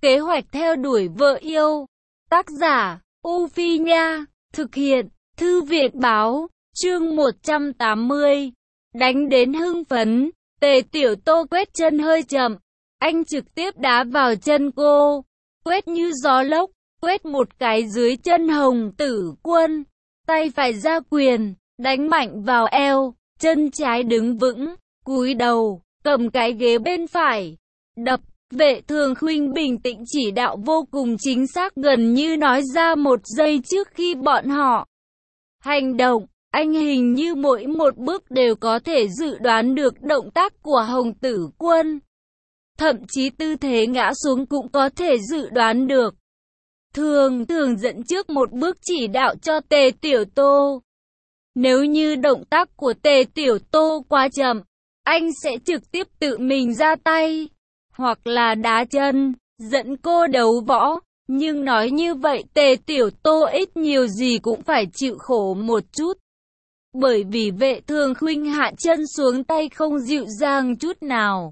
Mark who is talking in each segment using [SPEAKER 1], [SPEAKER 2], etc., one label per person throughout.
[SPEAKER 1] Kế hoạch theo đuổi vợ yêu. Tác giả, U Phi Nha. Thực hiện, Thư viện Báo. Chương 180. Đánh đến hưng phấn. Tề Tiểu Tô quét chân hơi chậm. Anh trực tiếp đá vào chân cô. Quét như gió lốc. Quét một cái dưới chân Hồng Tử Quân. Tay phải ra quyền. Đánh mạnh vào eo. Chân trái đứng vững. Cúi đầu. Cầm cái ghế bên phải. Đập. Vệ Thường Khuynh bình tĩnh chỉ đạo vô cùng chính xác, gần như nói ra một giây trước khi bọn họ hành động. Anh hình như mỗi một bước đều có thể dự đoán được động tác của Hồng Tử Quân. Thậm chí tư thế ngã xuống cũng có thể dự đoán được. Thường dẫn trước một bước chỉ đạo cho Tề Tiểu Tô. Nếu như động tác của Tề Tiểu Tô quá chậm, anh sẽ trực tiếp tự mình ra tay, hoặc là đá chân, dẫn cô đấu võ. Nhưng nói như vậy Tề Tiểu Tô ít nhiều gì cũng phải chịu khổ một chút. Bởi vì Vệ Thường Khuynh hạ chân xuống tay không dịu dàng chút nào.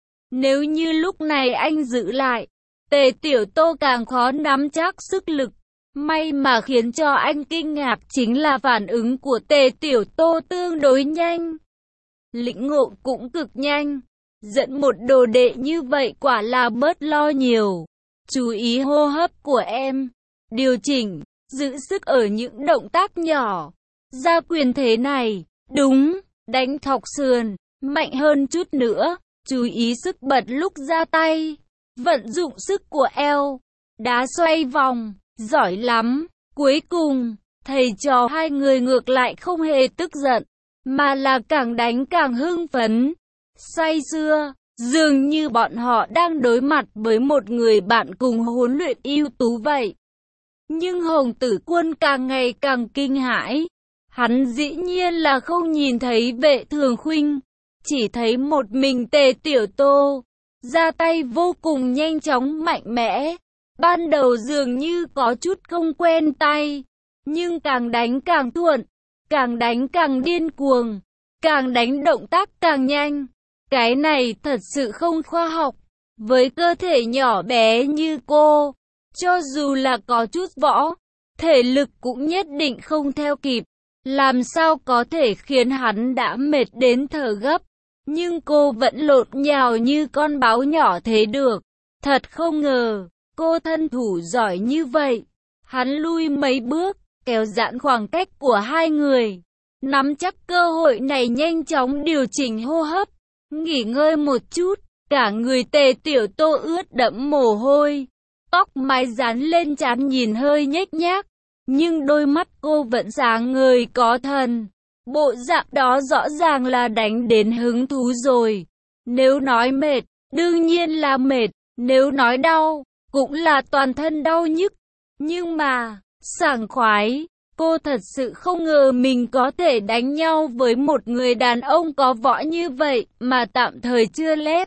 [SPEAKER 1] Nếu như lúc này anh giữ lại, Tề Tiểu Tô càng khó nắm chắc sức lực. May mà khiến cho anh kinh ngạc chính là phản ứng của Tề Tiểu Tô tương đối nhanh. Lĩnh ngộ cũng cực nhanh. Dẫn một đồ đệ như vậy quả là bớt lo nhiều. Chú ý hô hấp của em. Điều chỉnh, giữ sức ở những động tác nhỏ. Ra quyền thế này, đúng, đánh thọc sườn, mạnh hơn chút nữa. Chú ý sức bật lúc ra tay. Vận dụng sức của eo. Đá xoay vòng, giỏi lắm. Cuối cùng, thầy trò hai người ngược lại không hề tức giận, mà là càng đánh càng hưng phấn, say sưa, dường như bọn họ đang đối mặt với một người bạn cùng huấn luyện ưu tú vậy. Nhưng Hồng Tử Quân càng ngày càng kinh hãi. Hắn dĩ nhiên là không nhìn thấy Vệ Thường Khuynh, chỉ thấy một mình Tề Tiểu Tô, ra tay vô cùng nhanh chóng mạnh mẽ. Ban đầu dường như có chút không quen tay, nhưng càng đánh càng thuận, càng đánh càng điên cuồng, càng đánh động tác càng nhanh. Cái này thật sự không khoa học. Với cơ thể nhỏ bé như cô, cho dù là có chút võ, thể lực cũng nhất định không theo kịp. Làm sao có thể khiến hắn đã mệt đến thở gấp, nhưng cô vẫn lộn nhào như con báo nhỏ thế được. Thật không ngờ, cô thân thủ giỏi như vậy. Hắn lui mấy bước, kéo giãn khoảng cách của hai người. Nắm chắc cơ hội này nhanh chóng điều chỉnh hô hấp. Nghỉ ngơi một chút, cả người Tề Tiểu Tô ướt đẫm mồ hôi. Tóc mái dán lên trán nhìn hơi nhếch nhác, nhưng đôi mắt cô vẫn sáng ngời có thần. Bộ dạng đó rõ ràng là đánh đến hứng thú rồi. Nếu nói mệt, đương nhiên là mệt. Nếu nói đau, cũng là toàn thân đau nhức. Nhưng mà, sảng khoái. Cô thật sự không ngờ mình có thể đánh nhau với một người đàn ông có võ như vậy mà tạm thời chưa lép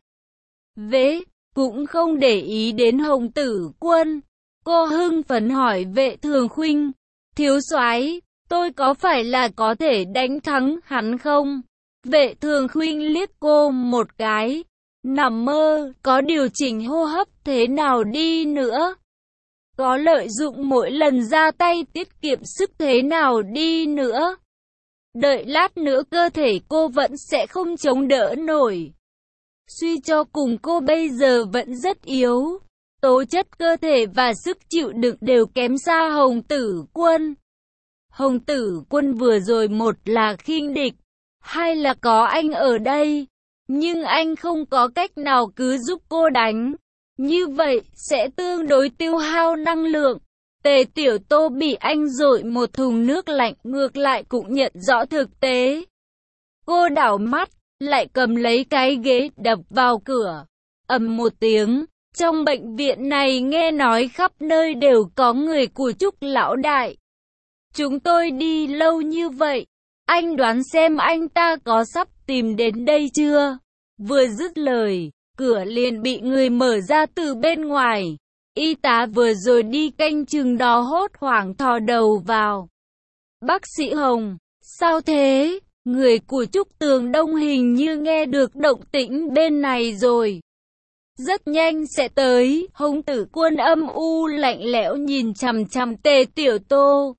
[SPEAKER 1] vế, cũng không để ý đến Hồng Tử Quân. Cô hưng phấn hỏi Vệ Thường Khuynh, thiếu soái, tôi có phải là có thể đánh thắng hắn không? Vệ Thường Khuynh liếc cô một cái, nằm mơ, có điều chỉnh hô hấp thế nào đi nữa, có lợi dụng mỗi lần ra tay tiết kiệm sức thế nào đi nữa, đợi lát nữa cơ thể cô vẫn sẽ không chống đỡ nổi. Suy cho cùng cô bây giờ vẫn rất yếu, tố chất cơ thể và sức chịu đựng đều kém xa Hồng Tử Quân. Hồng Tử Quân vừa rồi một là khinh địch, hai là có anh ở đây, nhưng anh không có cách nào cứ giúp cô đánh. Như vậy sẽ tương đối tiêu hao năng lượng. Tề Tiểu Tô bị anh dội một thùng nước lạnh ngược lại cũng nhận rõ thực tế. Cô đảo mắt, lại cầm lấy cái ghế đập vào cửa. Ầm một tiếng, trong bệnh viện này nghe nói khắp nơi đều có người của Trúc lão đại. Chúng tôi đi lâu như vậy, anh đoán xem anh ta có sắp tìm đến đây chưa? Vừa dứt lời, cửa liền bị người mở ra từ bên ngoài. Y tá vừa rồi đi canh chừng đó hốt hoảng thò đầu vào. Bác sĩ Hồng, sao thế? Người của Trúc Tường Đông hình như nghe được động tĩnh bên này rồi. rất nhanh sẽ tới. Hồng Tử Quân âm u lạnh lẽo nhìn chằm chằm Tề Tiểu Tô.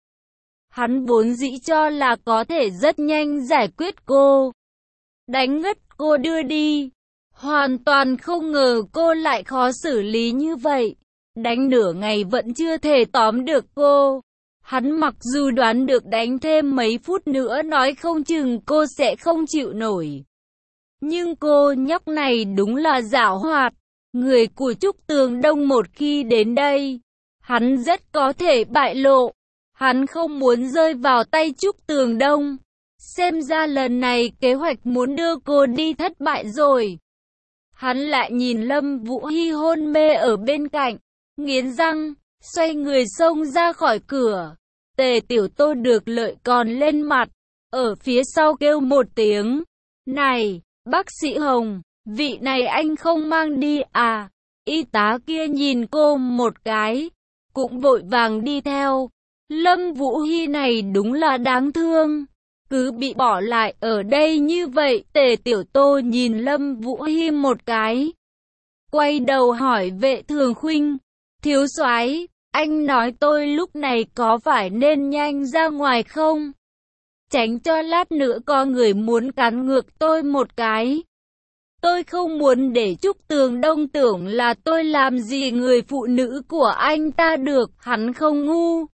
[SPEAKER 1] Hắn vốn dĩ cho là có thể rất nhanh giải quyết cô, đánh ngất cô đưa đi. Hoàn toàn không ngờ cô lại khó xử lý như vậy. Đánh nửa ngày vẫn chưa thể tóm được cô. Hắn mặc dù đoán được đánh thêm mấy phút nữa nói không chừng cô sẽ không chịu nổi. Nhưng cô nhóc này đúng là giảo hoạt. Người của Trúc Tường Đông một khi đến đây, hắn rất có thể bại lộ. Hắn không muốn rơi vào tay Trúc Tường Đông. Xem ra lần này kế hoạch muốn đưa cô đi thất bại rồi. Hắn lại nhìn Lâm Vũ Hi hôn mê ở bên cạnh, nghiến răng, xoay người xông ra khỏi cửa. Tề Tiểu Tô được lợi còn lên mặt, ở phía sau kêu một tiếng. Này, bác sĩ Hồng, vị này anh không mang đi à? Y tá kia nhìn cô một cái, cũng vội vàng đi theo. Lâm Vũ Hi này đúng là đáng thương. Cứ bị bỏ lại ở đây như vậy. Tề Tiểu Tô nhìn Lâm Vũ Hi một cái, quay đầu hỏi Vệ Thường Khuynh. Thiếu soái, anh nói tôi lúc này có phải nên nhanh ra ngoài không? Tránh cho lát nữa có người muốn cắn ngược tôi một cái. Tôi không muốn để Trúc Tường Đông tưởng là tôi làm gì người phụ nữ của anh ta được. Hắn không ngu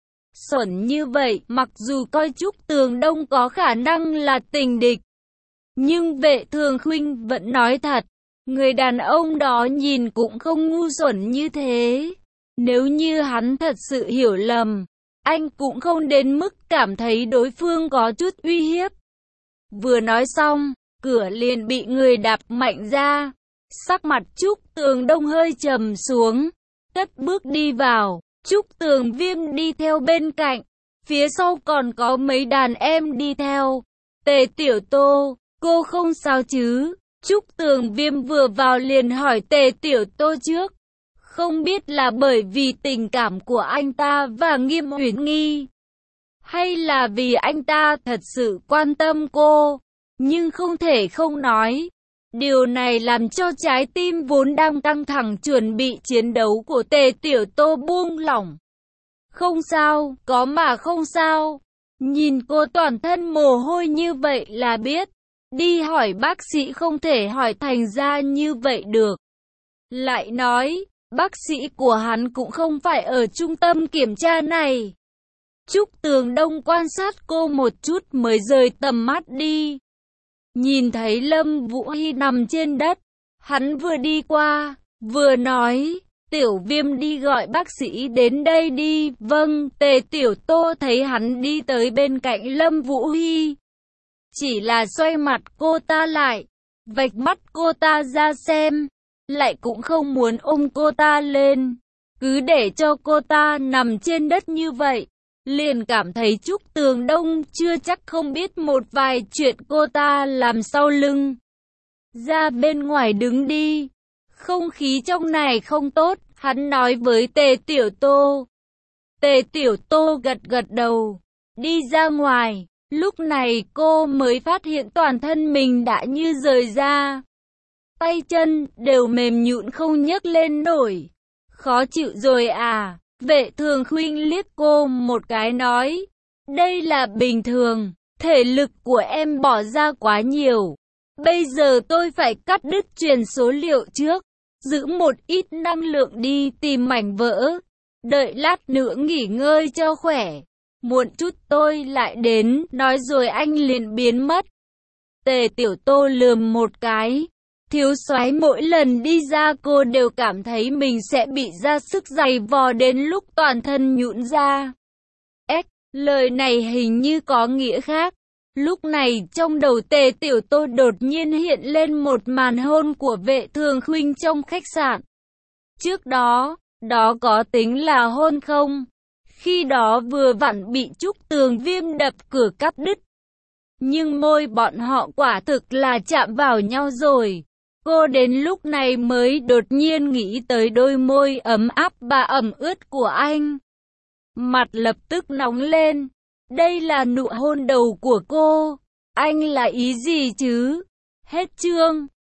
[SPEAKER 1] xuẩn như vậy. Mặc dù coi Trúc Tường Đông có khả năng là tình địch, nhưng Vệ Thường Khuynh vẫn nói thật, người đàn ông đó nhìn cũng không ngu xuẩn như thế. Nếu như hắn thật sự hiểu lầm, anh cũng không đến mức cảm thấy đối phương có chút uy hiếp. Vừa nói xong, cửa liền bị người đạp mạnh ra. Sắc mặt Trúc Tường Đông hơi trầm xuống, cất bước đi vào. Trúc Tường Viêm đi theo bên cạnh, phía sau còn có mấy đàn em đi theo. Tề Tiểu Tô, cô không sao chứ? Trúc Tường Viêm vừa vào liền hỏi Tề Tiểu Tô trước. Không biết là bởi vì tình cảm của anh ta và Nghiêm Uyển Nghi, hay là vì anh ta thật sự quan tâm cô. Nhưng không thể không nói, điều này làm cho trái tim vốn đang căng thẳng chuẩn bị chiến đấu của Tề Tiểu Tô buông lỏng. Không sao, có mà không sao. Nhìn cô toàn thân mồ hôi như vậy là biết. Đi hỏi bác sĩ không thể hỏi thành ra như vậy được. Lại nói, bác sĩ của hắn cũng không phải ở trung tâm kiểm tra này. Trúc Tường Đông quan sát cô một chút mới rời tầm mắt đi. Nhìn thấy Lâm Vũ Hi nằm trên đất, hắn vừa đi qua, vừa nói, Tiểu Viêm đi gọi bác sĩ đến đây đi. Vâng. Tề Tiểu Tô thấy hắn đi tới bên cạnh Lâm Vũ Hi, chỉ là xoay mặt cô ta lại, vạch mắt cô ta ra xem, lại cũng không muốn ôm cô ta lên, cứ để cho cô ta nằm trên đất như vậy. Liền cảm thấy Trúc Tường Đông chưa chắc không biết một vài chuyện cô ta làm sau lưng. Ra bên ngoài đứng đi, không khí trong này không tốt, hắn nói với Tề Tiểu Tô. Tề Tiểu Tô gật gật đầu, đi ra ngoài. Lúc này cô mới phát hiện toàn thân mình đã như rời ra. Tay chân đều mềm nhũn không nhấc lên nổi. Khó chịu rồi à? Vệ Thường Khuynh liếc cô một cái nói. Đây là bình thường, thể lực của em bỏ ra quá nhiều. Bây giờ tôi phải cắt đứt truyền số liệu trước. Giữ một ít năng lượng đi tìm mảnh vỡ. Đợi lát nữa nghỉ ngơi cho khỏe. Muộn chút tôi lại đến, nói rồi anh liền biến mất. Tề Tiểu Tô lườm một cái. Thiếu soái mỗi lần đi ra cô đều cảm thấy mình sẽ bị ra sức giày vò đến lúc toàn thân nhũn ra. Lời này hình như có nghĩa khác. Lúc này trong đầu Tề Tiểu Tô đột nhiên hiện lên một màn hôn của Vệ Thường Khuynh trong khách sạn. Trước đó, đó có tính là hôn không? Khi đó vừa vặn bị Trúc Tường Viêm đập cửa cắt đứt. Nhưng môi bọn họ quả thực là chạm vào nhau rồi. Cô đến lúc này mới đột nhiên nghĩ tới đôi môi ấm áp và ẩm ướt của anh. Mặt lập tức nóng lên. Đây là nụ hôn đầu của cô. Anh là ý gì chứ? Hết chương.